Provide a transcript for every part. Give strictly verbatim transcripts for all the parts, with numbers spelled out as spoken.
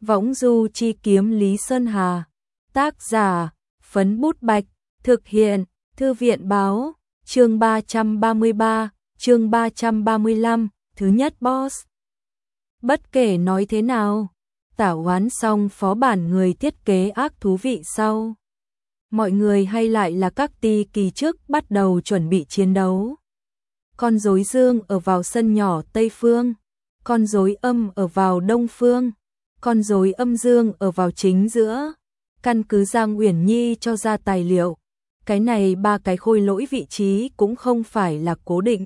Võng du chi kiếm Lý Sơn Hà. Tác giả, Phấn Bút Bạch. Thực hiện, Thư viện báo. Chương ba trăm ba mươi ba, chương ba trăm ba mươi lăm, thứ nhất boss. Bất kể nói thế nào, tả oán xong phó bản người thiết kế ác thú vị sau. Mọi người hay lại là các ti kỳ trước bắt đầu chuẩn bị chiến đấu. Con rối dương ở vào sân nhỏ Tây Phương, con rối âm ở vào Đông Phương, con rối âm dương ở vào chính giữa. Căn cứ Giang Uyển Nhi cho ra tài liệu, cái này ba cái khôi lỗi vị trí cũng không phải là cố định,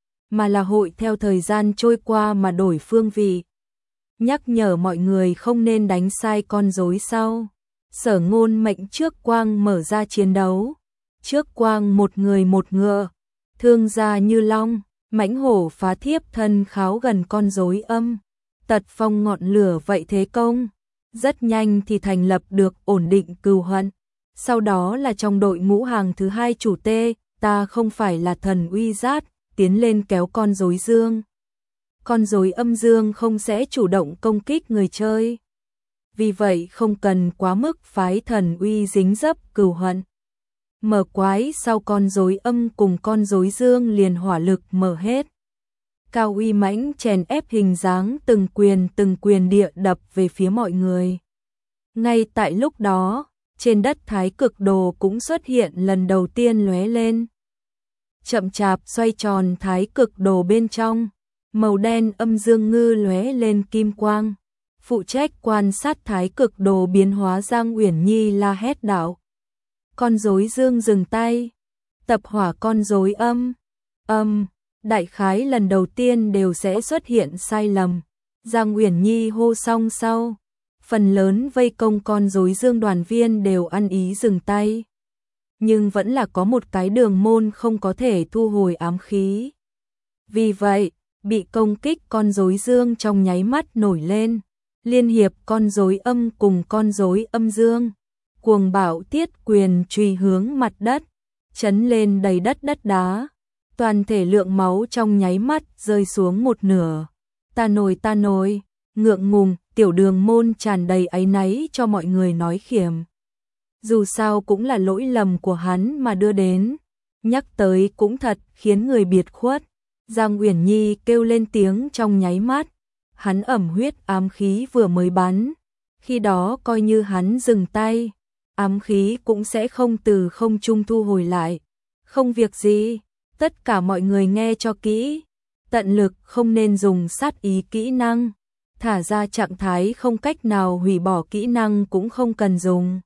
mà là hội theo thời gian trôi qua mà đổi phương vị. Nhắc nhở mọi người không nên đánh sai con rối sau. Sở Ngôn mệnh Trước Quang mở ra chiến đấu. Trước Quang một người một ngựa, thương gia như long, mãnh hổ phá thiếp thân kháo gần con rối âm. Tật phong ngọn lửa vậy thế công. Rất nhanh thì thành lập được ổn định cừu hận. Sau đó là trong đội ngũ hàng thứ hai chủ tê, ta không phải là thần uy giác, tiến lên kéo con rối dương. Con rối âm dương không sẽ chủ động công kích người chơi. Vì vậy không cần quá mức phái thần uy dính dấp cừu hận. Mở quái sau con rối âm cùng con rối dương liền hỏa lực mở hết. Cao uy mãnh chèn ép hình dáng từng quyền từng quyền địa đập về phía mọi người. Ngay tại lúc đó, trên đất Thái Cực Đồ cũng xuất hiện lần đầu tiên lóe lên. Chậm chạp xoay tròn Thái Cực Đồ bên trong, màu đen âm dương ngư lóe lên kim quang. Phụ trách quan sát Thái Cực Đồ biến hóa Giang Uyển Nhi la hét đạo. Con rối dương dừng tay, tập hỏa con rối âm. Âm, đại khái lần đầu tiên đều sẽ xuất hiện sai lầm. Giang Uyển Nhi hô xong sau, phần lớn vây công con rối dương đoàn viên đều ăn ý dừng tay. Nhưng vẫn là có một cái đường môn không có thể thu hồi ám khí. Vì vậy, bị công kích con rối dương trong nháy mắt nổi lên. Liên hiệp con rối âm cùng con rối âm dương, cuồng bạo tiết quyền truy hướng mặt đất, chấn lên đầy đất đất đá. Toàn thể lượng máu trong nháy mắt rơi xuống một nửa. Ta nồi ta nồi, ngượng ngùng, tiểu đường môn tràn đầy áy náy cho mọi người nói khiểm. Dù sao cũng là lỗi lầm của hắn mà đưa đến. Nhắc tới cũng thật khiến người biệt khuất. Giang Uyển Nhi kêu lên tiếng trong nháy mắt. Hắn ẩm huyết ám khí vừa mới bắn. Khi đó coi như hắn dừng tay, ám khí cũng sẽ không từ không trung thu hồi lại. Không việc gì, tất cả mọi người nghe cho kỹ. Tận lực không nên dùng sát ý kỹ năng. Thả ra trạng thái không cách nào hủy bỏ kỹ năng cũng không cần dùng.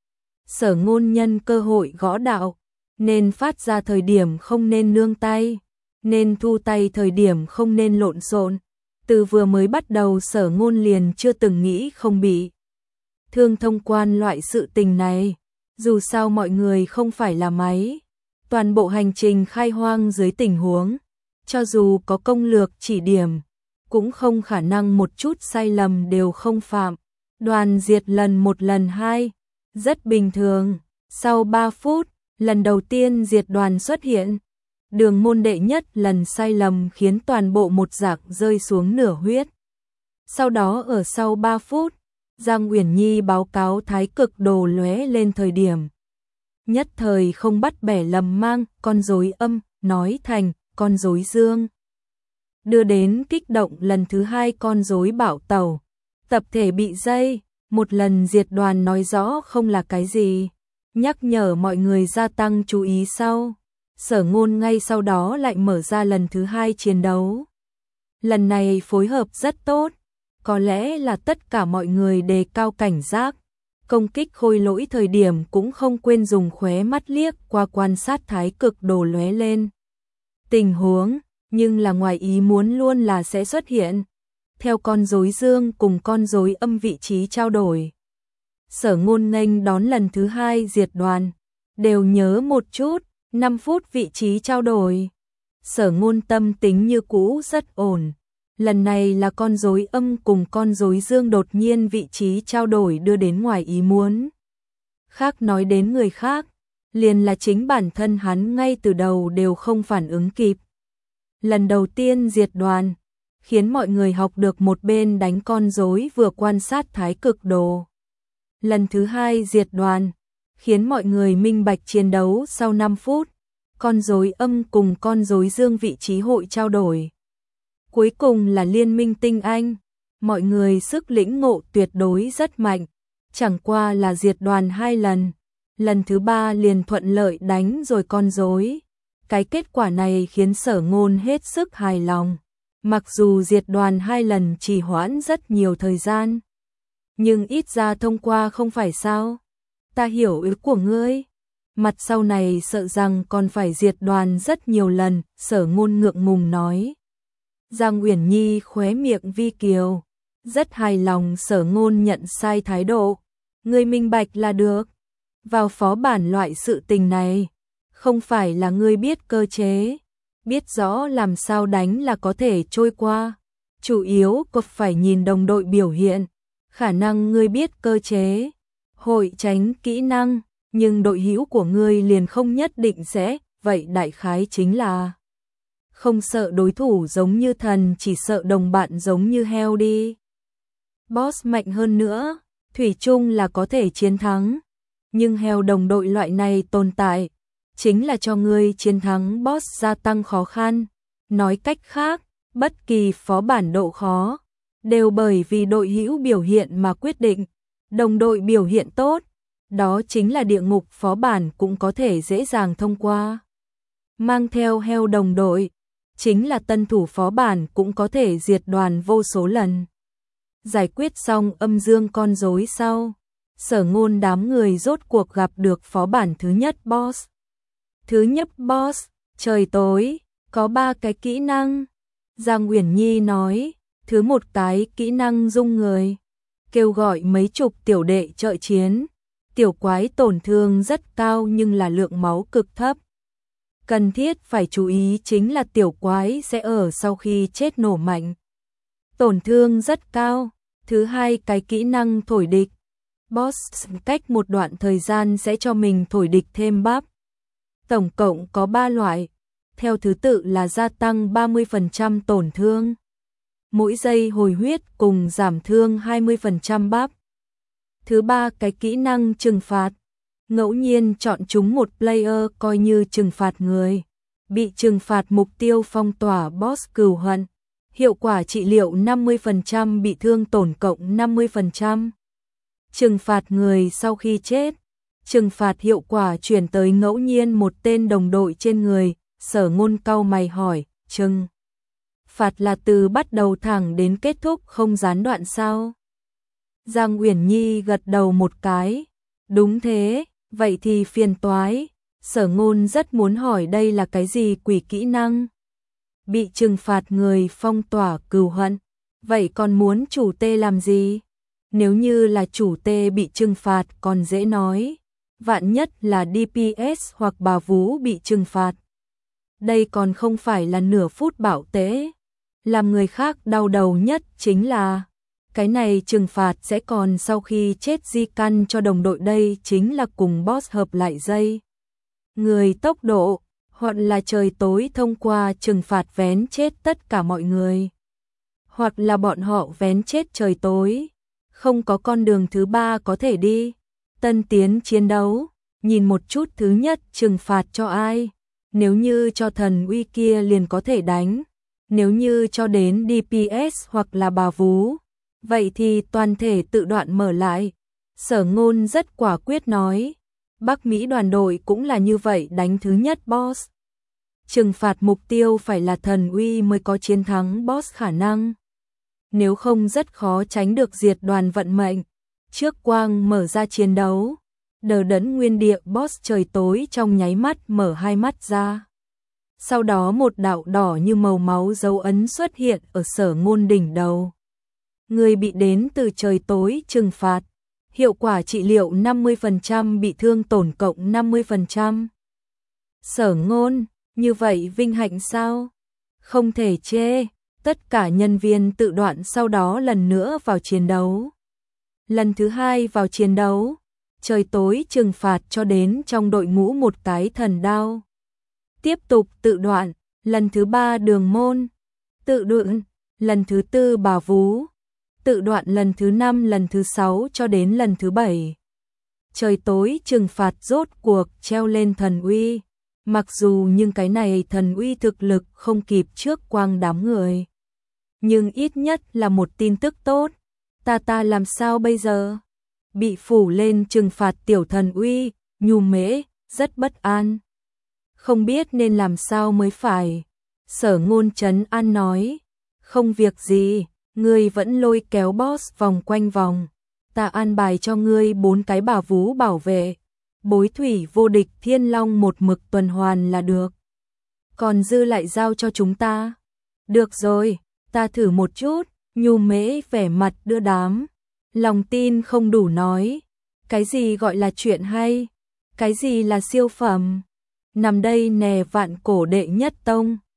Sở Ngôn nhân cơ hội gõ đạo, nên phát ra thời điểm không nên nương tay, nên thu tay thời điểm không nên lộn xộn. Từ vừa mới bắt đầu Sở Ngôn liền chưa từng nghĩ không bị thương thông quan loại sự tình này. Dù sao mọi người không phải là máy. Toàn bộ hành trình khai hoang dưới tình huống, cho dù có công lược chỉ điểm, cũng không khả năng một chút sai lầm đều không phạm. Đoàn diệt lần một lần hai, rất bình thường. Sau ba phút, lần đầu tiên diệt đoàn xuất hiện. Đường môn đệ nhất lần sai lầm khiến toàn bộ một giặc rơi xuống nửa huyết. Sau đó ở sau ba phút, Giang Uyển Nhi báo cáo Thái Cực Đồ lóe lên thời điểm. Nhất thời không bắt bẻ lầm mang con rối âm, nói thành con rối dương. Đưa đến kích động lần thứ hai con rối bảo tẩu. Tập thể bị dây, một lần diệt đoàn nói rõ không là cái gì. Nhắc nhở mọi người gia tăng chú ý sau. Sở Ngôn ngay sau đó lại mở ra lần thứ hai chiến đấu. Lần này phối hợp rất tốt. Có lẽ là tất cả mọi người đề cao cảnh giác. Công kích khôi lỗi thời điểm cũng không quên dùng khóe mắt liếc qua quan sát Thái Cực Đồ lóe lên tình huống, nhưng là ngoài ý muốn luôn là sẽ xuất hiện. Theo con rối dương cùng con rối âm vị trí trao đổi. Sở Ngôn nghênh đón lần thứ hai diệt đoàn. Đều nhớ một chút, năm phút vị trí trao đổi. Sở Ngôn tâm tính như cũ rất ổn. Lần này là con rối âm cùng con rối dương đột nhiên vị trí trao đổi đưa đến ngoài ý muốn. Khác nói đến người khác, liền là chính bản thân hắn ngay từ đầu đều không phản ứng kịp. Lần đầu tiên diệt đoàn, khiến mọi người học được một bên đánh con rối vừa quan sát thái cực đồ. Lần thứ hai diệt đoàn, khiến mọi người minh bạch chiến đấu sau năm phút, con rối âm cùng con rối dương vị trí hội trao đổi. Cuối cùng là liên minh tinh anh, mọi người sức lĩnh ngộ tuyệt đối rất mạnh, chẳng qua là diệt đoàn hai lần, lần thứ ba liền thuận lợi đánh rồi con rối. Cái kết quả này khiến Sở Ngôn hết sức hài lòng, mặc dù diệt đoàn hai lần trì hoãn rất nhiều thời gian, nhưng ít ra thông qua không phải sao? Ta hiểu ý của ngươi. Mặt sau này sợ rằng còn phải diệt đoàn rất nhiều lần, Sở Ngôn ngượng ngùng nói. Giang Uyển Nhi khóe miệng vi kiều, rất hài lòng. Sở Ngôn nhận sai thái độ. Ngươi minh bạch là được. Vào phó bản loại sự tình này, không phải là ngươi biết cơ chế, biết rõ làm sao đánh là có thể trôi qua. Chủ yếu có phải nhìn đồng đội biểu hiện. Khả năng ngươi biết cơ chế, hội tránh kỹ năng, nhưng đội hữu của ngươi liền không nhất định sẽ, vậy đại khái chính là không sợ đối thủ giống như thần, chỉ sợ đồng bạn giống như heo đi. Boss mạnh hơn nữa, thủy chung là có thể chiến thắng, nhưng heo đồng đội loại này tồn tại, chính là cho ngươi chiến thắng boss gia tăng khó khăn. Nói cách khác, bất kỳ phó bản độ khó đều bởi vì đội hữu biểu hiện mà quyết định. Đồng đội biểu hiện tốt, đó chính là địa ngục phó bản cũng có thể dễ dàng thông qua. Mang theo heo đồng đội, chính là tân thủ phó bản cũng có thể diệt đoàn vô số lần. Giải quyết xong âm dương con rối sau, Sở Ngôn đám người rốt cuộc gặp được phó bản thứ nhất boss. Thứ nhất boss, trời tối, có ba cái kỹ năng. Giang Uyển Nhi nói, thứ một cái kỹ năng dung người, kêu gọi mấy chục tiểu đệ trợ chiến. Tiểu quái tổn thương rất cao nhưng là lượng máu cực thấp. Cần thiết phải chú ý chính là tiểu quái sẽ ở sau khi chết nổ mạnh, tổn thương rất cao. Thứ hai cái kỹ năng thổi địch, boss cách một đoạn thời gian sẽ cho mình thổi địch thêm bắp. Tổng cộng có ba loại, theo thứ tự là gia tăng ba mươi phần trăm tổn thương, mỗi giây hồi huyết cùng giảm thương hai mươi phần trăm bắp. Thứ ba cái kỹ năng trừng phạt, ngẫu nhiên chọn chúng một player coi như trừng phạt người, bị trừng phạt mục tiêu phong tỏa boss cừu hận, hiệu quả trị liệu năm mươi phần trăm, bị thương tổn cộng năm mươi phần trăm. Trừng phạt người sau khi chết, trừng phạt hiệu quả chuyển tới ngẫu nhiên một tên đồng đội trên người. Sở Ngôn cau mày hỏi, trừng phạt là từ bắt đầu thẳng đến kết thúc không gián đoạn sao? Giang Uyển Nhi gật đầu một cái, đúng thế, vậy thì phiền toái. Sở Ngôn rất muốn hỏi đây là cái gì quỷ kỹ năng? Bị trừng phạt người phong tỏa cừu hận, vậy còn muốn chủ tê làm gì? Nếu như là chủ tê bị trừng phạt còn dễ nói, vạn nhất là đê pê ét hoặc bà vú bị trừng phạt. Đây còn không phải là nửa phút bảo tế. Làm người khác đau đầu nhất chính là cái này trừng phạt sẽ còn sau khi chết di căn cho đồng đội, đây chính là cùng boss hợp lại dây người tốc độ, hoặc là trời tối thông qua trừng phạt vén chết tất cả mọi người, hoặc là bọn họ vén chết trời tối, không có con đường thứ ba có thể đi. Tân tiến chiến đấu, nhìn một chút thứ nhất trừng phạt cho ai, nếu như cho thần uy kia liền có thể đánh, nếu như cho đến đê pê ét hoặc là bà vú, vậy thì toàn thể tự đoạn mở lại. Sở Ngôn rất quả quyết nói, Bắc Mỹ đoàn đội cũng là như vậy đánh thứ nhất boss. Trừng phạt mục tiêu phải là thần uy mới có chiến thắng boss khả năng. Nếu không rất khó tránh được diệt đoàn vận mệnh. Trước quang mở ra chiến đấu, đờ đẫn nguyên địa boss trời tối trong nháy mắt mở hai mắt ra. Sau đó một đạo đỏ như màu máu dấu ấn xuất hiện ở Sở Ngôn đỉnh đầu. Người bị đến từ trời tối trừng phạt, hiệu quả trị liệu năm mươi phần trăm, bị thương tổn cộng năm mươi phần trăm. Sở Ngôn, như vậy vinh hạnh sao? Không thể chê, tất cả nhân viên tự đoạn sau đó lần nữa vào chiến đấu. Lần thứ hai vào chiến đấu, trời tối trừng phạt cho đến trong đội ngũ một cái thần đao. Tiếp tục tự đoạn, lần thứ ba đường môn, tự đoạn, lần thứ tư bà vú, tự đoạn lần thứ năm, lần thứ sáu cho đến lần thứ bảy. Trời tối trừng phạt rốt cuộc treo lên thần uy, mặc dù nhưng cái này thần uy thực lực không kịp trước quang đám người. Nhưng ít nhất là một tin tức tốt, ta ta làm sao bây giờ? Bị phủ lên trừng phạt tiểu thần uy, Nhu Mễ rất bất an. Không biết nên làm sao mới phải. Sở Ngôn trấn an nói, không việc gì, ngươi vẫn lôi kéo boss vòng quanh vòng. Ta an bài cho ngươi bốn cái bà vú bảo vệ. Bối thủy vô địch thiên long một mực tuần hoàn là được. Còn dư lại giao cho chúng ta. Được rồi, ta thử một chút. Nhu Mễ vẻ mặt đưa đám. Lòng tin không đủ nói. Cái gì gọi là chuyện hay? Cái gì là siêu phẩm? Nằm đây nè vạn cổ đệ nhất tông.